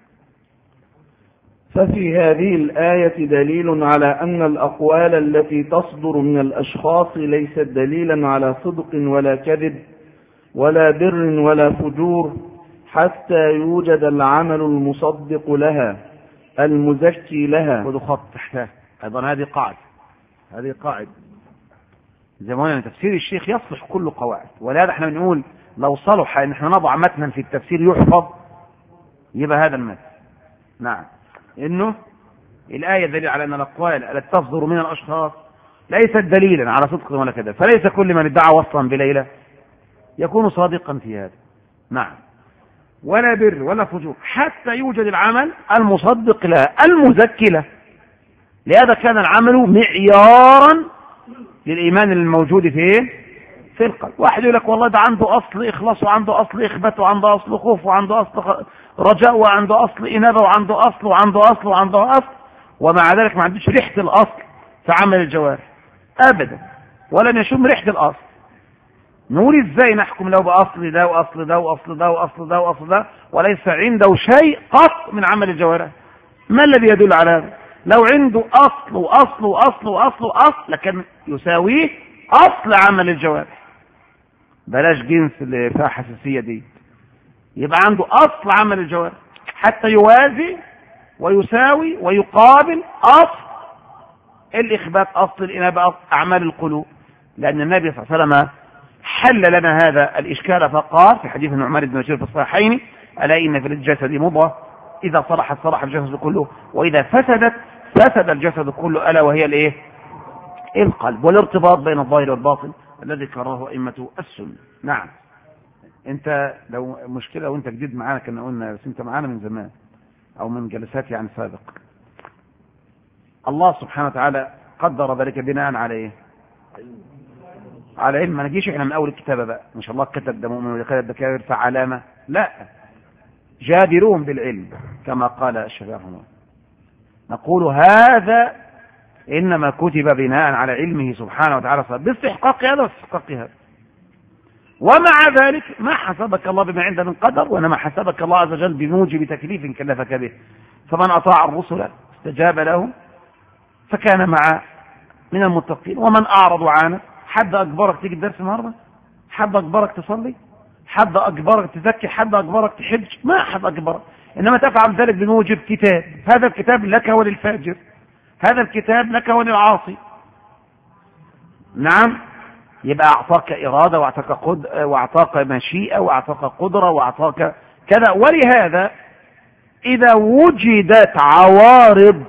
Speaker 2: ففي هذه الآية دليل على أن الأقوال التي تصدر من الأشخاص ليست دليلا على صدق ولا كذب ولا بر ولا فجور، حتى يوجد العمل المصدق لها المزكي لها.
Speaker 1: خذوا خط تحتها أيضا، هذه قاعدة زي ما قلنا، تفسير الشيخ يصلح كل قواعد، ولهذا احنا بنقول لو صلح ان احنا نضع متنا في التفسير يحفظ يبقى هذا المتن. نعم، انه الآية دليل على ان الأقوال التي تصدر من الأشخاص ليست دليلا على صدق ولا كذب، فليس كل من ادعى وصلا بليلة يكون صادقا في هذا. نعم، ولا بر ولا فجور حتى يوجد العمل المصدق له المزكي له. لهذا كان العمل معيارا للإيمان الموجود في القلب. واحد يقول لك والله ده عنده أصل إخلاص، وعنده أصل إخبات، وعنده أصل خوف، وعنده أصل رجاء، وعنده أصل إنابة، وعنده أصل وعنده أصل وعنده أصل، ومع ذلك ما عندوش ريحة الأصل في عمل الجوارح أبدا، ولن يشم ريحة الأصل. نقول ازاي نحكم له بأصل ده وأصل ده وأصل ده وأصل ده وأصل ده وليس عنده شيء قط من عمل الجوارح؟ ما الذي يدل على هذا؟ لو عنده أصل وأصل وأصل وأصل وأصل لكن يساويه أصل عمل الجوارح. بلاش جنس اللي فيها حساسية دي، يبقى عنده أصل عمل الجوارح حتى يوازي ويساوي ويقابل أصل الإخبات، أصل الإنابة، أصل أعمال القلوب. لأن النبي صلى الله عليه وسلم حل لنا هذا الإشكال فقال في حديث النعمان بن بشير في الصحيحين: ألا إن في الجسد مضغة إذا صلحت صلح الجسد كله، وإذا فسدت فسد الجسد كله، ألا وهي الإيه؟ القلب. والارتباط بين الظاهر والباطن الذي كرره أئمة السنة. نعم. أنت لو مشكلة وأنت جديد معانا كنا قلنا، بس أنت معانا من زمان أو من جلسات يعني سابق. الله سبحانه وتعالى قدر ذلك بناء على إيه؟ على علم. ما نجيش احنا من اول الكتابه بقى ما شاء الله كتب ده مؤمن وكتب ده كافر فعلامه، لا، جادرون بالعلم كما قال الشيخ رحمه. نقول هذا انما كتب بناء على علمه سبحانه وتعالى باستحقاق هذا واستحقاق هذا، ومع ذلك ما حسبك الله بما عنده من قدر، وانما حسبك الله عز وجل بموجب تكليف كلفك به. فمن اطاع الرسل استجاب لهم فكان مع من المتقين، ومن اعرض عنه. حد أجبرك تيجي الدرس النهارده؟ حد أجبرك تصلي؟ حد أجبرك تزكي؟ حد أجبرك تحج؟ ما حد أجبرك، إنما تفعل ذلك بموجب كتاب. هذا الكتاب لك وللفاجر، هذا الكتاب لك وللعاصي. نعم، يبقى أعطاك إرادة وأعطاك مشيئة وأعطاك قدرة وأعطاك كذا. ولهذا إذا وجدت عوارض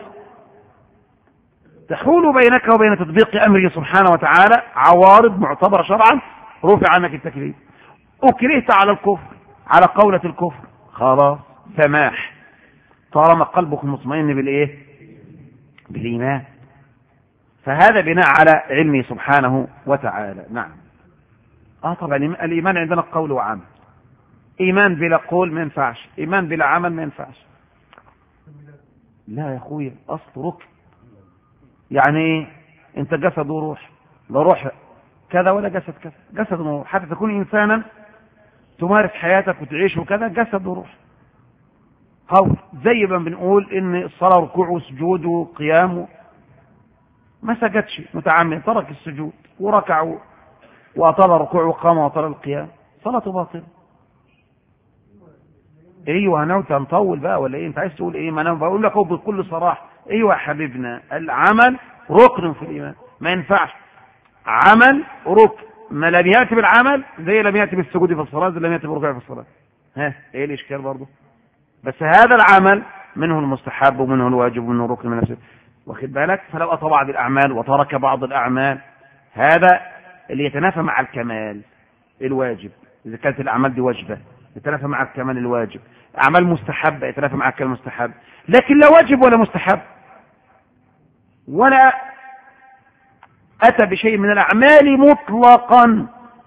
Speaker 1: تحول بينك وبين تطبيق أمره سبحانه وتعالى، عوارض معتبرة شرعا، رفع عنك التكليف. أكرهت على الكفر، على قولة الكفر، خلاص سماح، طالما قلبك مطمئن بالإيه؟ بالإيمان. فهذا بناء على علمه سبحانه وتعالى. نعم. طبعا الإيمان عندنا قول وعمل. إيمان بلا قول ما ينفعش، إيمان بلا عمل ما ينفعش. لا يا أخويا، أصل ركن. يعني انت جسد وروح، لا روح كذا ولا جسد كذا، جسد وروح. حتى تكون انسانا تمارس حياتك وتعيش وكذا، جسد وروح. قول زي ما بنقول ان الصلاة ركوع وسجود وقيام، ما سجدش متعمد، ترك السجود وركع واطال الركوع وقام واطال القيام، صلاته باطلة. ايوه نوت نطول بقى ولا ايه؟ انت عايز تقول ايه؟ ما انا بقول لك بكل صراحه. ايوه يا حبيبنا، العمل ركن في الايمان، ما ينفعش عمل ركن ما لم ياتي بالعمل زي لم ياتي بالسجود في الصلاه، زي لم ياتي بالركوع في الصلاه. ايه الاشكال برضه؟ بس هذا العمل منه المستحب ومنه الواجب ومنه الركن من نفسه، واخد بالك؟ فلو أتى بعض الأعمال وترك بعض الأعمال هذا اللي يتنافى مع الكمال الواجب. إذا كانت الأعمال دي واجبة يتنافى مع الكمال الواجب، أعمال مستحبة يتنافى مع الكمال المستحب، لكن لا واجب ولا مستحب ولا أتى بشيء من الأعمال مطلقا،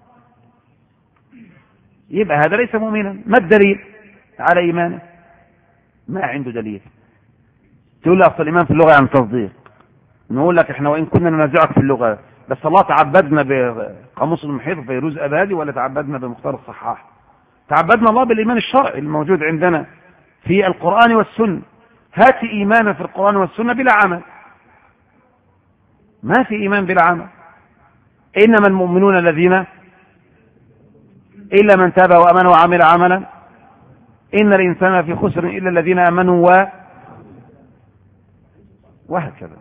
Speaker 1: يبقى هذا ليس مؤمنا. ما الدليل على إيمانه؟ ما عنده دليل. تقول لي أصل الإيمان في اللغة يعني تصديق، نقول لك إحنا وإن كنا ننازعك في اللغة، بس الله تعبدنا بقاموس المحيط وفيروز أبادي ولا تعبدنا بمختار الصحاح؟ تعبدنا الله بالإيمان الشرعي الموجود عندنا في القرآن والسنة. هات إيمانا في القرآن والسنة بلا عمل، ما في إيمان بلا عمل. إنما المؤمنون الذين إلا من تاب وأمن وعمل عملا إن الإنسان في خسر إلا الذين آمنوا وهكذا.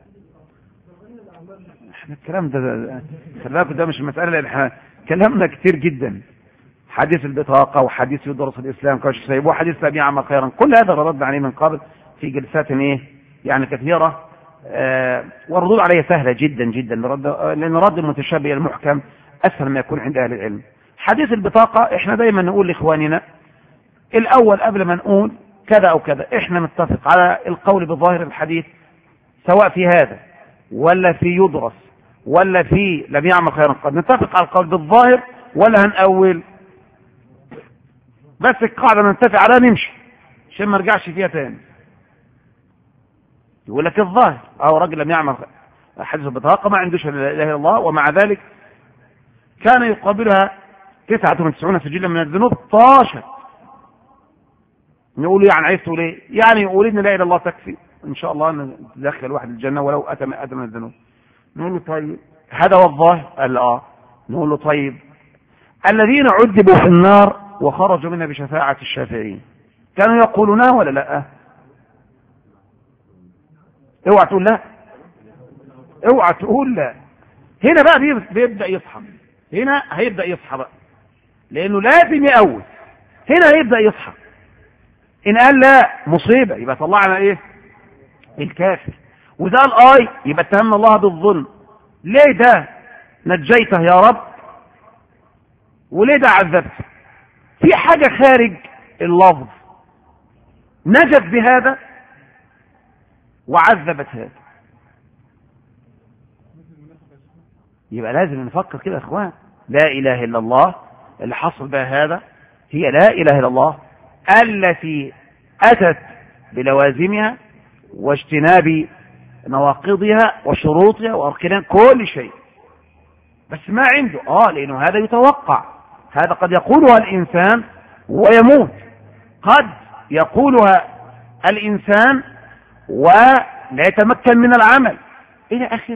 Speaker 1: احنا الكلام ده خلي بالك ده مش مسألة، لأن احنا كلامنا كتير جدا. حديث البطاقة وحديث يدرس الإسلام كاش سيبوه، حديث لا يعمل خيرا، كل هذا ردنا عليه من قبل في جلسات يعني كثيرة، والردود عليه سهلة جدا جدا، لأن رد المتشابه المحكم أسهل ما يكون عند أهل العلم. حديث البطاقة احنا دايما نقول لإخواننا الأول قبل ما نقول كذا أو كذا، احنا نتفق على القول بظاهر الحديث، سواء في هذا ولا في يدرس ولا في لم يعمل خيرا قد، نتفق على القول بالظاهر ولا هنأول؟ بس القاعدة نتفق عليها نمشي عشان ما نرجعش فيها تاني. يقول لك الظاهر أو رجل لم يعمل حديث البطاقة ما عندوش لا إله إلا الله، ومع ذلك كان يقابلها 99 سجلا من الذنوب طاشت. نقول يعني عايز تقول ايه؟ يعني يقول ان لا اله الا الله تكفي ان شاء الله ندخل الواحد الجنه ولو اتى من الذنوب. نقول له طيب هذا هو الظاهر؟ قال نقول له طيب الذين عذبوا في النار وخرجوا منها بشفاعة الشافعين كانوا يقولونها ولا لا؟ اوعى تقول لا، اوعى تقول لا. هنا بقى بيبدأ يصحى، هنا هيبدأ يصحى بقى، لانه لازم يقوي. هنا هيبدأ يصحى. ان قال لا مصيبة يبقى طلعنا ايه؟ الكافر. وإذا قال يبقى اتهمنا الله بالظلم. ليه ده نجيته يا رب وليه ده عذبته؟ في حاجة خارج اللفظ نجت بهذا وعذبت هذا. يبقى لازم نفكر كده يا اخوان. لا اله الا الله اللي حصل بها هذا هي لا اله الا الله التي اتت بلوازمها واجتناب نواقضها وشروطها واركانها كل شيء، بس ما عنده لانه هذا يتوقع. هذا قد يقولها الانسان ويموت، قد يقولها الانسان ولا يتمكن من العمل الى اخره.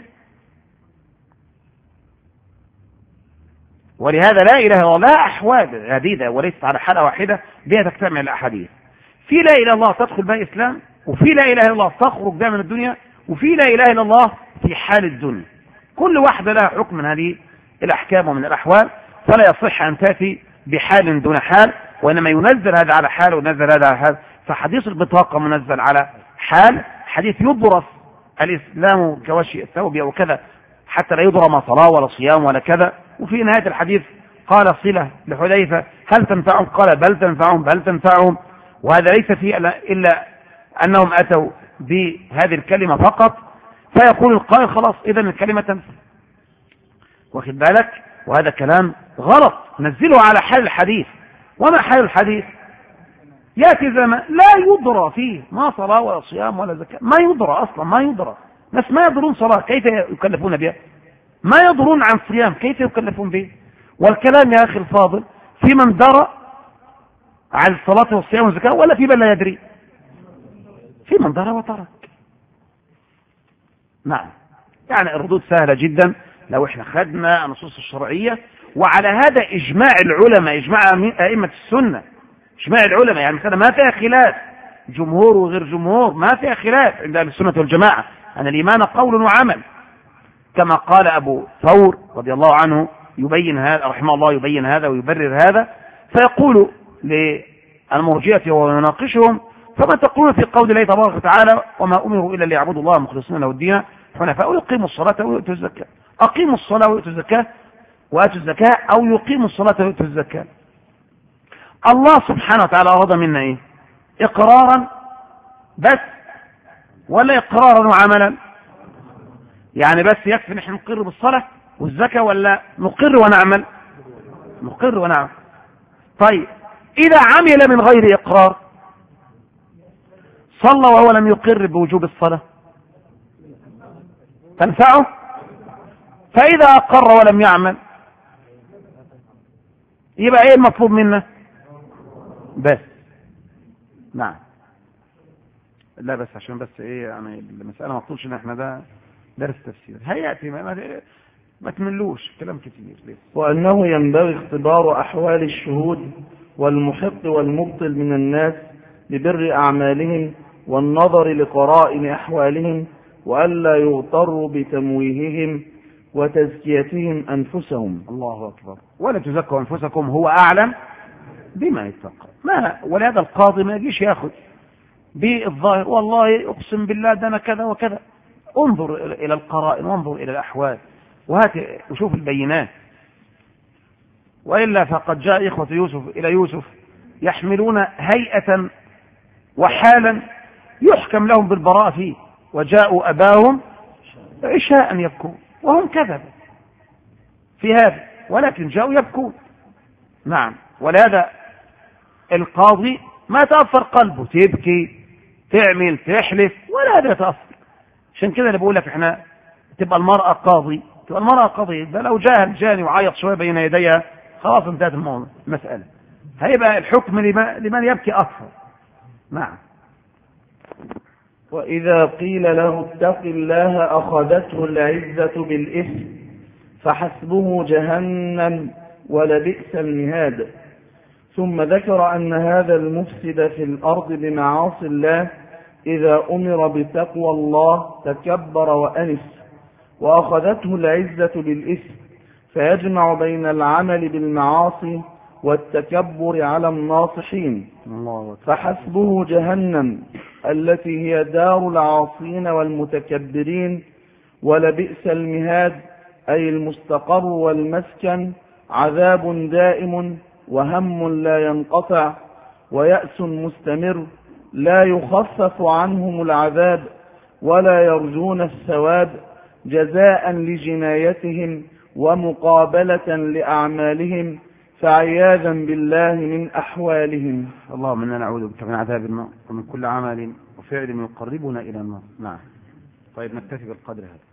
Speaker 1: ولهذا لا اله الا الله احوال عديده وليست على حاله واحده بها تجتمع الاحاديث. في لا اله الا الله تدخل بها اسلام، وفي لا اله الا الله تخرج بها من الدنيا، وفي لا اله الا الله في حال الدنيا. كل واحده لها حكم من هذه الاحكام ومن الاحوال، فلا يصح ان تاتي بحال دون حال، وانما ينزل هذا على حال وينزل هذا على حال. فحديث البطاقه منزل على حال، حديث يدرس الاسلام كوشي الثوب او كذا حتى لا يدرى ما صلاه ولا صيام ولا كذا. وفي نهايه الحديث قال صله لحذيفه هل تنفعهم؟ قال بل تنفعهم بل تنفعهم. وهذا ليس فيه الا انهم اتوا بهذه الكلمه فقط، فيقول القائل خلاص اذا الكلمه تنفع. واخد بالك؟ وهذا كلام غلط، نزله على حال الحديث. وما حال الحديث؟ ياتي زمان لا يدرى فيه ما صلاه ولا صيام ولا زكاه، ما يدرى اصلا، ما يدرى. ناس ما يدرون صلاه كيف يكلفون بها، ما يدرون عن صيام كيف يكلفون به. والكلام يا اخي الفاضل في من درى عن الصلاه والصيام والزكاه ولا في من لا يدري؟ في من درى وترك. نعم، يعني الردود سهله جدا لو احنا خدنا النصوص الشرعيه. وعلى هذا اجماع العلماء، اجماع ائمه السنه، اجماع العلماء، يعني كده ما فيها خلاف، جمهور وغير جمهور ما فيها خلاف عند اهل السنه والجماعه ان الايمان قول وعمل، كما قال ابو ثور رضي الله عنه يبين هذا رحمه الله، يبين هذا ويبرر هذا، فيقول للمرجئه وهو يناقشهم فما تقولون في قول الله تبارك وتعالى وما أمروا إلا ليعبدوا الله مخلصين له الدين حنفاء ويقيموا الصلاة ويؤتوا الزكاة. أقيموا الصلاة ويؤتوا الزكاة وآتوا الزكاة أو يقيموا الصلاة ويؤتوا الزكاة. الله سبحانه وتعالى أراد منا إيه؟ إقرارا بس ولا إقرارا وعملا؟ يعني بس يكفي نحن نقر بالصلاة والزكاة ولا نقر ونعمل؟ نقر ونعمل. طيب إذا عمل من غير إقرار صلى وهو لم يقر بوجوب الصلاة تنفعه؟ فإذا أقر ولم يعمل يبقى إيه المطلوب منا؟ بس نعم. لا بس عشان بس إيه يعني المسألة ما تطولش إن إحنا ده درس تفسير هيأتي ما تملوش كلام كتير ليه.
Speaker 2: وأنه ينبغي اختبار أحوال الشهود والمحق والمبطل من الناس ببر أعمالهم والنظر لقرائن أحوالهم وألا يغتروا بتمويههم وتزكيتهم أنفسهم.
Speaker 1: الله أكبر. ولا تزكوا أنفسكم هو أعلم بما يتقى. ولهذا القاضي ما يجيش ياخذ بالظاهر والله أقسم بالله ده أنا كذا وكذا. انظر إلى القرائن وانظر إلى الأحوال وهات وشوف البينات. وإلا فقد جاء إخوة يوسف إلى يوسف يحملون هيئة وحالا يحكم لهم بالبراءة فيه وجاءوا أباهم عشاء يبكون وهم كذب في هذا ولكن جاءوا يبكون. نعم. ولهذا القاضي ما تأثر قلبه تبكي تعمل تحلف ولا هذا يتأثر. عشان كده اللي بقول لك احنا تبقى المرأة قاضي تبقى المرأة قاضي ده لو جاء الجاني وعيط شوية بين يديها خلاص انتهت المسألة. هيبقى الحكم لمن يبكي أكثر. نعم.
Speaker 2: وإذا قيل له اتق الله أخذته العزة بالإثم فحسبه جهنم ولبئس المهاد. ثم ذكر أن هذا المفسد في الأرض بمعاصي الله إذا أمر بتقوى الله تكبر وأنس وأخذته العزة بالإثم فيجمع بين العمل بالمعاصي والتكبر على الناصحين. فحسبه جهنم التي هي دار العاصين والمتكبرين ولبئس المهاد أي المستقر والمسكن عذاب دائم وهم لا ينقطع ويأس مستمر لا يخفف عنهم العذاب ولا يرجون الثواب جزاء لجنايتهم ومقابلة لأعمالهم فعياذا بالله من أحوالهم.
Speaker 1: اللهم إنا نعوذ بك من عذاب النار ومن كل عمل وفعل يقربنا إلى النار. نعم. طيب نكتفي بالقدر هذا.